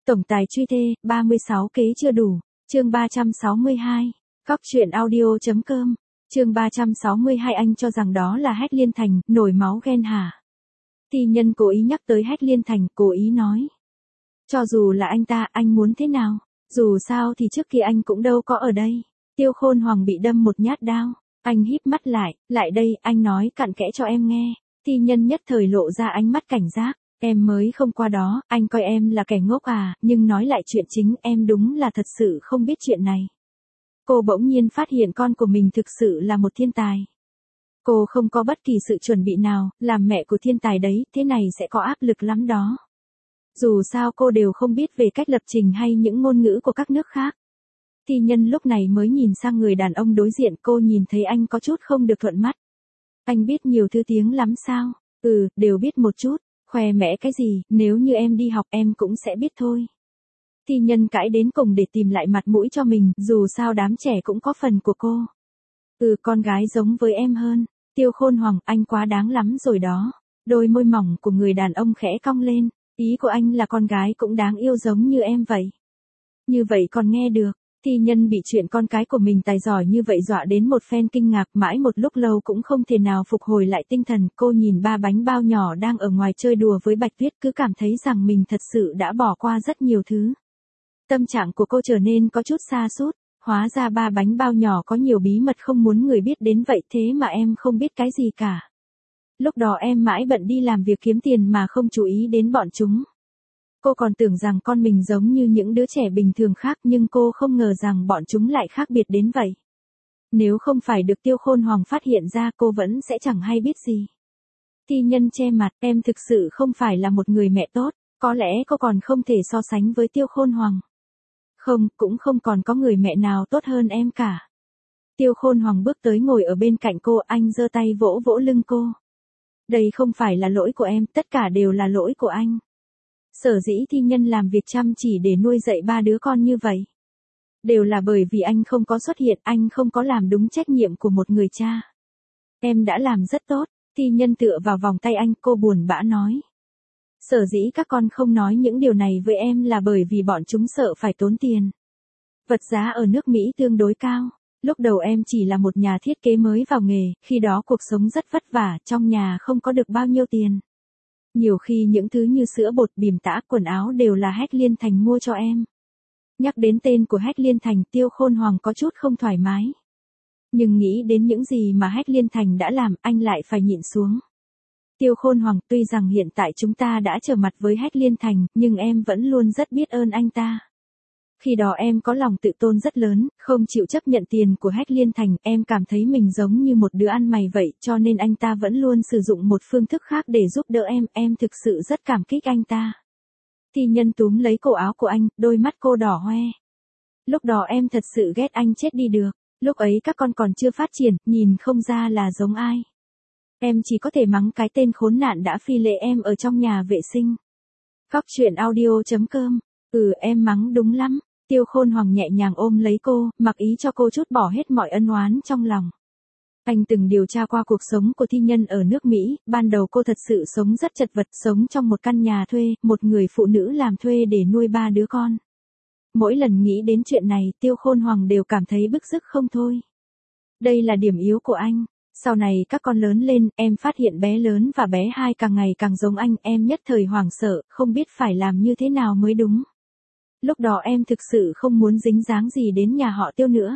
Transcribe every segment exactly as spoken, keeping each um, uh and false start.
Tổng tài truy thê, ba mươi sáu kế chưa đủ. Chương ba trăm sáu mươi hai. Góc truyện audio.com. Chương ba trăm sáu mươi hai. Anh cho rằng đó là Hách Liên Thành, nổi máu ghen hả? Thi Nhân cố ý nhắc tới Hách Liên Thành, cố ý nói. Cho dù là anh ta, anh muốn thế nào? Dù sao thì trước kia anh cũng đâu có ở đây. Tiêu Khôn Hoàng bị đâm một nhát đao. Anh híp mắt lại, lại đây, anh nói cặn kẽ cho em nghe. Thi Nhân nhất thời lộ ra ánh mắt cảnh giác. Em mới không qua đó, anh coi em là kẻ ngốc à, nhưng nói lại chuyện chính, em đúng là thật sự không biết chuyện này. Cô bỗng nhiên phát hiện con của mình thực sự là một thiên tài. Cô không có bất kỳ sự chuẩn bị nào, làm mẹ của thiên tài đấy, thế này sẽ có áp lực lắm đó. Dù sao cô đều không biết về cách lập trình hay những ngôn ngữ của các nước khác. Thi Nhân lúc này mới nhìn sang người đàn ông đối diện, cô nhìn thấy anh có chút không được thuận mắt. Anh biết nhiều thứ tiếng lắm sao? Ừ, đều biết một chút. Khoe mẽ cái gì, nếu như em đi học em cũng sẽ biết thôi. Thi Nhân cãi đến cùng để tìm lại mặt mũi cho mình, dù sao đám trẻ cũng có phần của cô. Ừ, con gái giống với em hơn. Tiêu Khôn Hoàng, anh quá đáng lắm rồi đó. Đôi môi mỏng của người đàn ông khẽ cong lên. Ý của anh là con gái cũng đáng yêu giống như em vậy. Như vậy còn nghe được. Thi Nhân bị chuyện con cái của mình tài giỏi như vậy dọa đến một phen kinh ngạc, mãi một lúc lâu cũng không thể nào phục hồi lại tinh thần. Cô nhìn ba bánh bao nhỏ đang ở ngoài chơi đùa với Bạch Tuyết, cứ cảm thấy rằng mình thật sự đã bỏ qua rất nhiều thứ. Tâm trạng của cô trở nên có chút sa sút. Hóa ra ba bánh bao nhỏ có nhiều bí mật không muốn người biết đến vậy, thế mà em không biết cái gì cả. Lúc đó em mãi bận đi làm việc kiếm tiền mà không chú ý đến bọn chúng. Cô còn tưởng rằng con mình giống như những đứa trẻ bình thường khác, nhưng cô không ngờ rằng bọn chúng lại khác biệt đến vậy. Nếu không phải được Tiêu Khôn Hoàng phát hiện ra, cô vẫn sẽ chẳng hay biết gì. Thi Nhân che mặt, em thực sự không phải là một người mẹ tốt, có lẽ cô còn không thể so sánh với Tiêu Khôn Hoàng. Không, cũng không còn có người mẹ nào tốt hơn em cả. Tiêu Khôn Hoàng bước tới ngồi ở bên cạnh cô, anh giơ tay vỗ vỗ lưng cô. Đây không phải là lỗi của em, tất cả đều là lỗi của anh. Sở dĩ Thi Nhân làm việc chăm chỉ để nuôi dạy ba đứa con như vậy. Đều là bởi vì anh không có xuất hiện, anh không có làm đúng trách nhiệm của một người cha. Em đã làm rất tốt. Thi Nhân tựa vào vòng tay anh, cô buồn bã nói. Sở dĩ các con không nói những điều này với em là bởi vì bọn chúng sợ phải tốn tiền. Vật giá ở nước Mỹ tương đối cao. Lúc đầu em chỉ là một nhà thiết kế mới vào nghề, khi đó cuộc sống rất vất vả, trong nhà không có được bao nhiêu tiền. Nhiều khi những thứ như sữa bột, bìm tã, quần áo đều là Hách Liên Thành mua cho em. Nhắc đến tên của Hách Liên Thành, Tiêu Khôn Hoàng có chút không thoải mái. Nhưng nghĩ đến những gì mà Hách Liên Thành đã làm, anh lại phải nhịn xuống. Tiêu Khôn Hoàng, tuy rằng hiện tại chúng ta đã trở mặt với Hách Liên Thành, nhưng em vẫn luôn rất biết ơn anh ta. Khi đó em có lòng tự tôn rất lớn, không chịu chấp nhận tiền của Hách Liên Thành, em cảm thấy mình giống như một đứa ăn mày vậy, cho nên anh ta vẫn luôn sử dụng một phương thức khác để giúp đỡ em, em thực sự rất cảm kích anh ta. Thi Nhân túm lấy cổ áo của anh, đôi mắt cô đỏ hoe. Lúc đó em thật sự ghét anh chết đi được, lúc ấy các con còn chưa phát triển, nhìn không ra là giống ai. Em chỉ có thể mắng cái tên khốn nạn đã phi lệ em ở trong nhà vệ sinh. Góc truyện audio.com. Ừ, em mắng đúng lắm. Tiêu Khôn Hoàng nhẹ nhàng ôm lấy cô, mặc ý cho cô trút bỏ hết mọi ân oán trong lòng. Anh từng điều tra qua cuộc sống của Thi Nhân ở nước Mỹ, ban đầu cô thật sự sống rất chật vật, sống trong một căn nhà thuê, một người phụ nữ làm thuê để nuôi ba đứa con. Mỗi lần nghĩ đến chuyện này, Tiêu Khôn Hoàng đều cảm thấy bức rứt không thôi. Đây là điểm yếu của anh. Sau này các con lớn lên, em phát hiện bé lớn và bé hai càng ngày càng giống anh, em nhất thời hoảng sợ, không biết phải làm như thế nào mới đúng. Lúc đó em thực sự không muốn dính dáng gì đến nhà họ Tiêu nữa.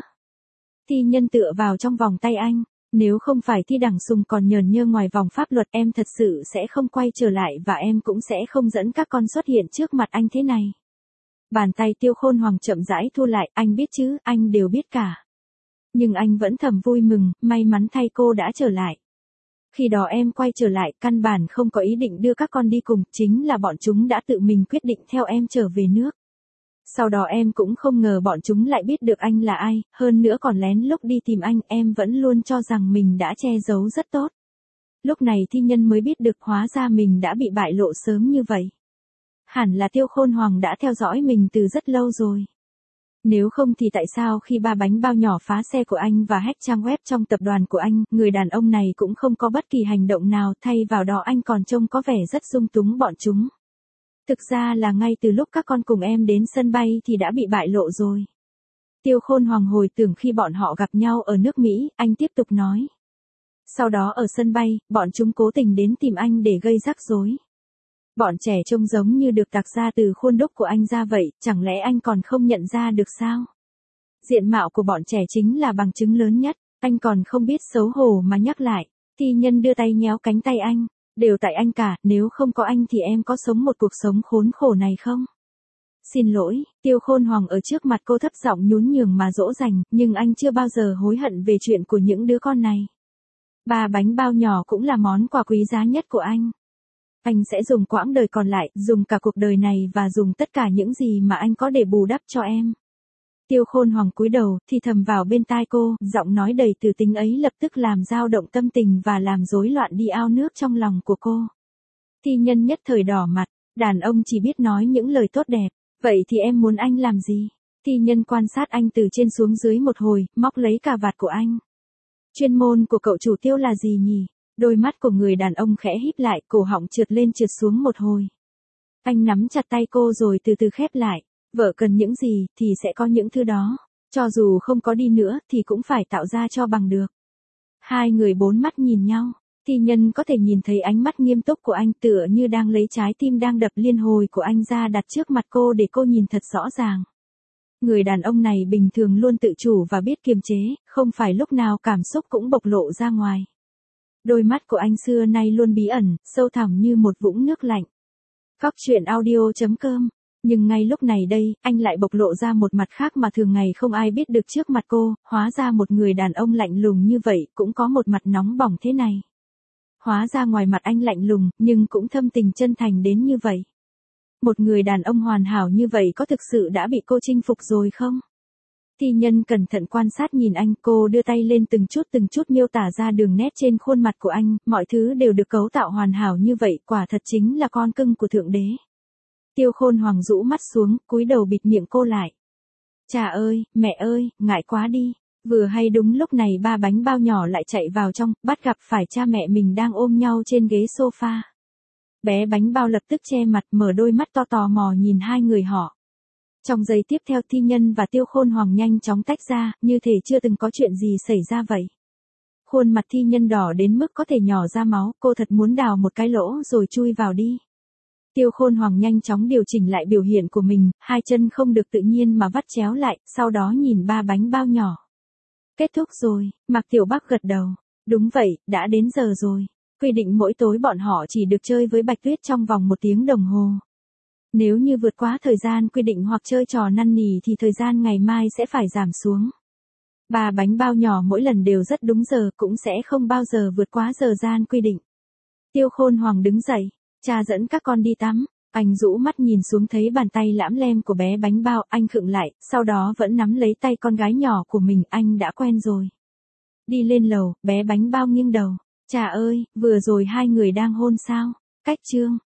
Thi Nhân tựa vào trong vòng tay anh, nếu không phải Thi Đằng Sùng còn nhờn nhơ ngoài vòng pháp luật, em thật sự sẽ không quay trở lại và em cũng sẽ không dẫn các con xuất hiện trước mặt anh thế này. Bàn tay Tiêu Khôn Hoàng chậm rãi thu lại, anh biết chứ, anh đều biết cả. Nhưng anh vẫn thầm vui mừng, may mắn thay cô đã trở lại. Khi đó em quay trở lại, căn bản không có ý định đưa các con đi cùng, chính là bọn chúng đã tự mình quyết định theo em trở về nước. Sau đó em cũng không ngờ bọn chúng lại biết được anh là ai, hơn nữa còn lén lúc đi tìm anh, em vẫn luôn cho rằng mình đã che giấu rất tốt. Lúc này Thi Nhân mới biết được hóa ra mình đã bị bại lộ sớm như vậy. Hẳn là Tiêu Khôn Hoàng đã theo dõi mình từ rất lâu rồi. Nếu không thì tại sao khi ba bánh bao nhỏ phá xe của anh và hack trang web trong tập đoàn của anh, người đàn ông này cũng không có bất kỳ hành động nào, thay vào đó anh còn trông có vẻ rất dung túng bọn chúng. Thực ra là ngay từ lúc các con cùng em đến sân bay thì đã bị bại lộ rồi. Tiêu Khôn Hoàng hồi tưởng khi bọn họ gặp nhau ở nước Mỹ, anh tiếp tục nói. Sau đó ở sân bay, bọn chúng cố tình đến tìm anh để gây rắc rối. Bọn trẻ trông giống như được tạc ra từ khuôn đúc của anh ra vậy, chẳng lẽ anh còn không nhận ra được sao? Diện mạo của bọn trẻ chính là bằng chứng lớn nhất, anh còn không biết xấu hổ mà nhắc lại. Thi Nhân đưa tay nhéo cánh tay anh, đều tại anh cả, nếu không có anh thì em có sống một cuộc sống khốn khổ này không? Xin lỗi, Tiêu Khôn Hoàng ở trước mặt cô thấp giọng nhún nhường mà dỗ dành, nhưng anh chưa bao giờ hối hận về chuyện của những đứa con này. Ba bánh bao nhỏ cũng là món quà quý giá nhất của anh. Anh sẽ dùng quãng đời còn lại, dùng cả cuộc đời này và dùng tất cả những gì mà anh có để bù đắp cho em. Tiêu Khôn Hoàng cúi đầu, thì thầm vào bên tai cô, giọng nói đầy từ tính ấy lập tức làm dao động tâm tình và làm rối loạn đi ao nước trong lòng của cô. Thi Nhân nhất thời đỏ mặt, đàn ông chỉ biết nói những lời tốt đẹp, vậy thì em muốn anh làm gì? Thi Nhân quan sát anh từ trên xuống dưới một hồi, móc lấy cà vạt của anh. Chuyên môn của cậu chủ Tiêu là gì nhỉ? Đôi mắt của người đàn ông khẽ híp lại, cổ họng trượt lên trượt xuống một hồi. Anh nắm chặt tay cô rồi từ từ khép lại. Vợ cần những gì, thì sẽ có những thứ đó. Cho dù không có đi nữa, thì cũng phải tạo ra cho bằng được. Hai người bốn mắt nhìn nhau. Thi Nhân có thể nhìn thấy ánh mắt nghiêm túc của anh tựa như đang lấy trái tim đang đập liên hồi của anh ra đặt trước mặt cô để cô nhìn thật rõ ràng. Người đàn ông này bình thường luôn tự chủ và biết kiềm chế, không phải lúc nào cảm xúc cũng bộc lộ ra ngoài. Đôi mắt của anh xưa nay luôn bí ẩn, sâu thẳm như một vũng nước lạnh. Cóc truyện audio chấm com. Nhưng ngay lúc này đây, anh lại bộc lộ ra một mặt khác mà thường ngày không ai biết được trước mặt cô, hóa ra một người đàn ông lạnh lùng như vậy cũng có một mặt nóng bỏng thế này. Hóa ra ngoài mặt anh lạnh lùng, nhưng cũng thâm tình chân thành đến như vậy. Một người đàn ông hoàn hảo như vậy có thực sự đã bị cô chinh phục rồi không? Thi Nhân cẩn thận quan sát nhìn anh, cô đưa tay lên từng chút từng chút miêu tả ra đường nét trên khuôn mặt của anh, mọi thứ đều được cấu tạo hoàn hảo như vậy, quả thật chính là con cưng của Thượng Đế. Tiêu Khôn Hoàng rũ mắt xuống, cúi đầu bịt miệng cô lại. Cha ơi, mẹ ơi, ngại quá đi. Vừa hay đúng lúc này ba bánh bao nhỏ lại chạy vào trong, bắt gặp phải cha mẹ mình đang ôm nhau trên ghế sofa. Bé bánh bao lập tức che mặt, mở đôi mắt to tò mò nhìn hai người họ. Trong giây tiếp theo Thi Nhân và Tiêu Khôn Hoàng nhanh chóng tách ra, như thể chưa từng có chuyện gì xảy ra vậy. Khuôn mặt Thi Nhân đỏ đến mức có thể nhỏ ra máu, cô thật muốn đào một cái lỗ rồi chui vào đi. Tiêu Khôn Hoàng nhanh chóng điều chỉnh lại biểu hiện của mình, hai chân không được tự nhiên mà vắt chéo lại, sau đó nhìn ba bánh bao nhỏ. Kết thúc rồi, Mạc Tiểu Bắc gật đầu. Đúng vậy, đã đến giờ rồi. Quy định mỗi tối bọn họ chỉ được chơi với Bạch Tuyết trong vòng một tiếng đồng hồ. Nếu như vượt quá thời gian quy định hoặc chơi trò năn nỉ thì thời gian ngày mai sẽ phải giảm xuống. Ba bánh bao nhỏ mỗi lần đều rất đúng giờ, cũng sẽ không bao giờ vượt quá giờ gian quy định. Tiêu Khôn Hoàng đứng dậy. Cha dẫn các con đi tắm. Anh rũ mắt nhìn xuống thấy bàn tay lãm lem của bé bánh bao, anh khựng lại, sau đó vẫn nắm lấy tay con gái nhỏ của mình, anh đã quen rồi. Đi lên lầu, bé bánh bao nghiêng đầu. Cha ơi, vừa rồi hai người đang hôn sao? Cách chương.